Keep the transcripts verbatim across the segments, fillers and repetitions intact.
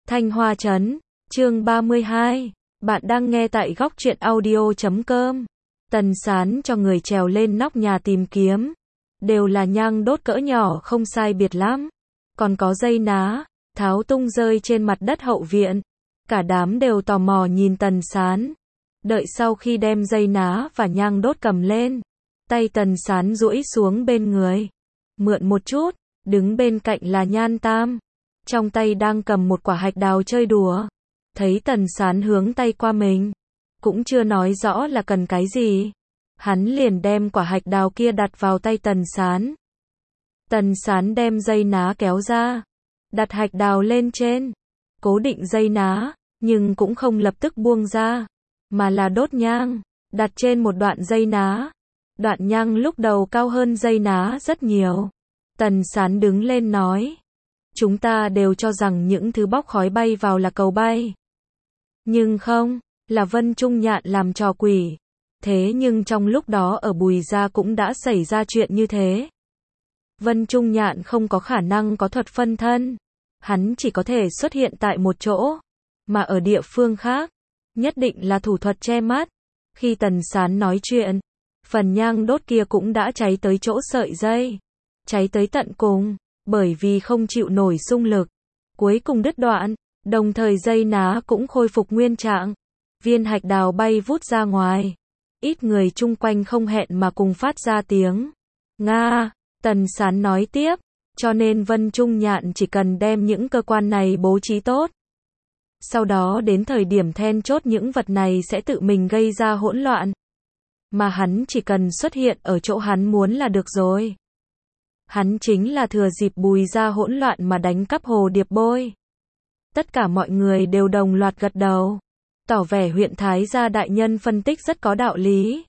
Thanh Hoa Trấn, chương ba mươi hai. Bạn đang nghe tại góc truyện audio chấm com. Tần Sán cho người trèo lên nóc nhà tìm kiếm. Đều là nhang đốt cỡ nhỏ không sai biệt lắm. Còn có dây ná, tháo tung rơi trên mặt đất hậu viện. Cả đám đều tò mò nhìn Tần Sán. Đợi sau khi đem dây ná và nhang đốt cầm lên, tay Tần Sán duỗi xuống bên người. Mượn một chút, đứng bên cạnh là Nhan Tam. Trong tay đang cầm một quả hạch đào chơi đùa. Thấy Tần Sán hướng tay qua mình, cũng chưa nói rõ là cần cái gì. Hắn liền đem quả hạch đào kia đặt vào tay Tần Sán. Tần Sán đem dây ná kéo ra, đặt hạch đào lên trên, cố định dây ná, nhưng cũng không lập tức buông ra, mà là đốt nhang, đặt trên một đoạn dây ná. Đoạn nhang lúc đầu cao hơn dây ná rất nhiều. Tần Sán đứng lên nói, chúng ta đều cho rằng những thứ bốc khói bay vào là cầu bay. Nhưng không, là Vân Trung Nhạn làm trò quỷ. Thế nhưng trong lúc đó ở Bùi Gia cũng đã xảy ra chuyện như thế. Vân Trung Nhạn không có khả năng có thuật phân thân. Hắn chỉ có thể xuất hiện tại một chỗ. Mà ở địa phương khác, nhất định là thủ thuật che mắt. Khi Tần Sán nói chuyện, phần nhang đốt kia cũng đã cháy tới chỗ sợi dây. Cháy tới tận cùng, bởi vì không chịu nổi xung lực. Cuối cùng đứt đoạn, đồng thời dây ná cũng khôi phục nguyên trạng. Viên hạch đào bay vút ra ngoài. Ít người chung quanh không hẹn mà cùng phát ra tiếng Nga. Tần Sán nói tiếp, cho nên Vân Trung Nhạn chỉ cần đem những cơ quan này bố trí tốt. Sau đó đến thời điểm then chốt những vật này sẽ tự mình gây ra hỗn loạn. Mà hắn chỉ cần xuất hiện ở chỗ hắn muốn là được rồi. Hắn chính là thừa dịp Bùi Gia hỗn loạn mà đánh cắp hồ điệp bôi. Tất cả mọi người đều đồng loạt gật đầu, tỏ vẻ huyện Thái Gia đại nhân phân tích rất có đạo lý.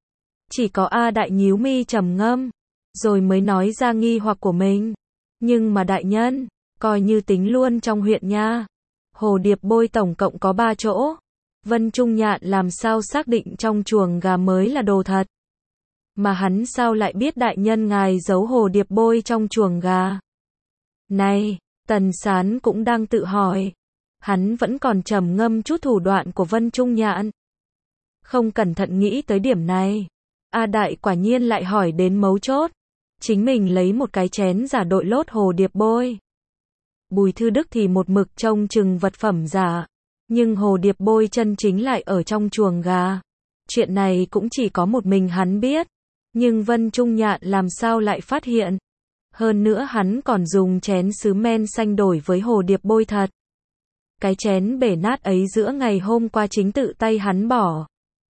Chỉ có A đại nhíu mi trầm ngâm, rồi mới nói ra nghi hoặc của mình. Nhưng mà đại nhân, coi như tính luôn trong huyện nha, hồ điệp bôi tổng cộng có ba chỗ. Vân Trung Nhạn làm sao xác định trong chuồng gà mới là đồ thật? Mà hắn sao lại biết đại nhân ngài giấu hồ điệp bôi trong chuồng gà? Này, Tần Sán cũng đang tự hỏi. Hắn vẫn còn trầm ngâm chút thủ đoạn của Vân Trung Nhạn. Không cẩn thận nghĩ tới điểm này. A Đại quả nhiên lại hỏi đến mấu chốt. Chính mình lấy một cái chén giả đội lốt hồ điệp bôi. Bùi Thư Đức thì một mực trông chừng vật phẩm giả. Nhưng hồ điệp bôi chân chính lại ở trong chuồng gà. Chuyện này cũng chỉ có một mình hắn biết. Nhưng Vân Trung Nhạn làm sao lại phát hiện. Hơn nữa hắn còn dùng chén sứ men xanh đổi với hồ điệp bôi thật. Cái chén bể nát ấy giữa ngày hôm qua chính tự tay hắn bỏ.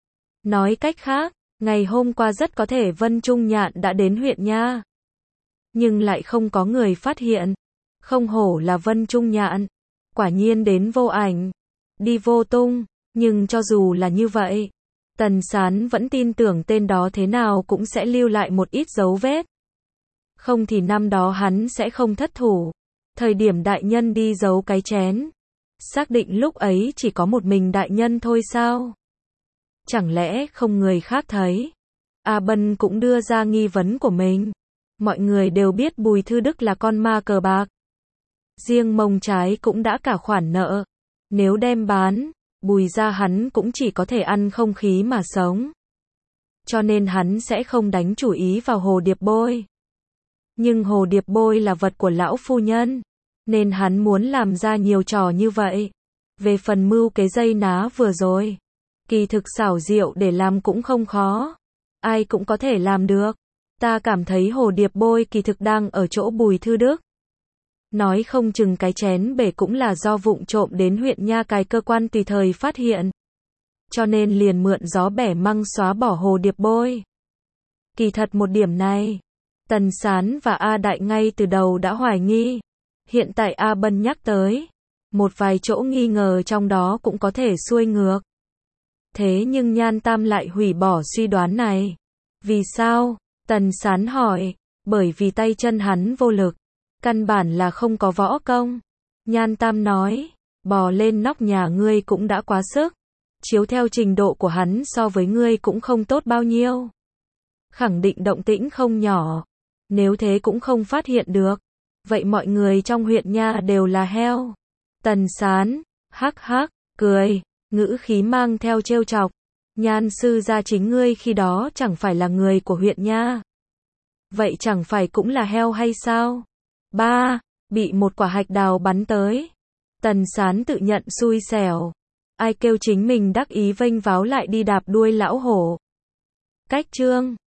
Nói cách khác, ngày hôm qua rất có thể Vân Trung Nhạn đã đến huyện nha. Nhưng lại không có người phát hiện. Không hổ là Vân Trung Nhạn. Quả nhiên đến vô ảnh, đi vô tung. Nhưng cho dù là như vậy, Tần Sán vẫn tin tưởng tên đó thế nào cũng sẽ lưu lại một ít dấu vết. Không thì năm đó hắn sẽ không thất thủ. Thời điểm đại nhân đi giấu cái chén, xác định lúc ấy chỉ có một mình đại nhân thôi sao? Chẳng lẽ không người khác thấy? A Bân cũng đưa ra nghi vấn của mình. Mọi người đều biết Bùi Thư Đức là con ma cờ bạc. Riêng mông trái cũng đã cả khoản nợ. Nếu đem bán, Bùi Gia hắn cũng chỉ có thể ăn không khí mà sống. Cho nên hắn sẽ không đánh chủ ý vào hồ điệp bôi. Nhưng hồ điệp bôi là vật của lão phu nhân, nên hắn muốn làm ra nhiều trò như vậy. Về phần mưu cái dây ná vừa rồi, kỳ thực xảo diệu để làm cũng không khó. Ai cũng có thể làm được. Ta cảm thấy hồ điệp bôi kỳ thực đang ở chỗ Bùi Thư Đức. Nói không chừng cái chén bể cũng là do vụng trộm đến huyện nha cái cơ quan tùy thời phát hiện. Cho nên liền mượn gió bẻ măng xóa bỏ hồ điệp bôi. Kỳ thật một điểm này, Tần Sán và A Đại ngay từ đầu đã hoài nghi. Hiện tại A Bân nhắc tới, một vài chỗ nghi ngờ trong đó cũng có thể xuôi ngược. Thế nhưng Nhan Tam lại hủy bỏ suy đoán này. Vì sao? Tần Sán hỏi. Bởi vì tay chân hắn vô lực, căn bản là không có võ công. Nhan Tam nói, bò lên nóc nhà ngươi cũng đã quá sức. Chiếu theo trình độ của hắn so với ngươi cũng không tốt bao nhiêu. Khẳng định động tĩnh không nhỏ. Nếu thế cũng không phát hiện được, vậy mọi người trong huyện nha đều là heo. Tần Sán, hắc hắc, cười, ngữ khí mang theo trêu chọc. Nhan sư gia chính ngươi khi đó chẳng phải là người của huyện nha. Vậy chẳng phải cũng là heo hay sao? Ba, bị một quả hạch đào bắn tới. Tần Sán tự nhận xui xẻo. Ai kêu chính mình đắc ý vênh váo lại đi đạp đuôi lão hổ. Cách chương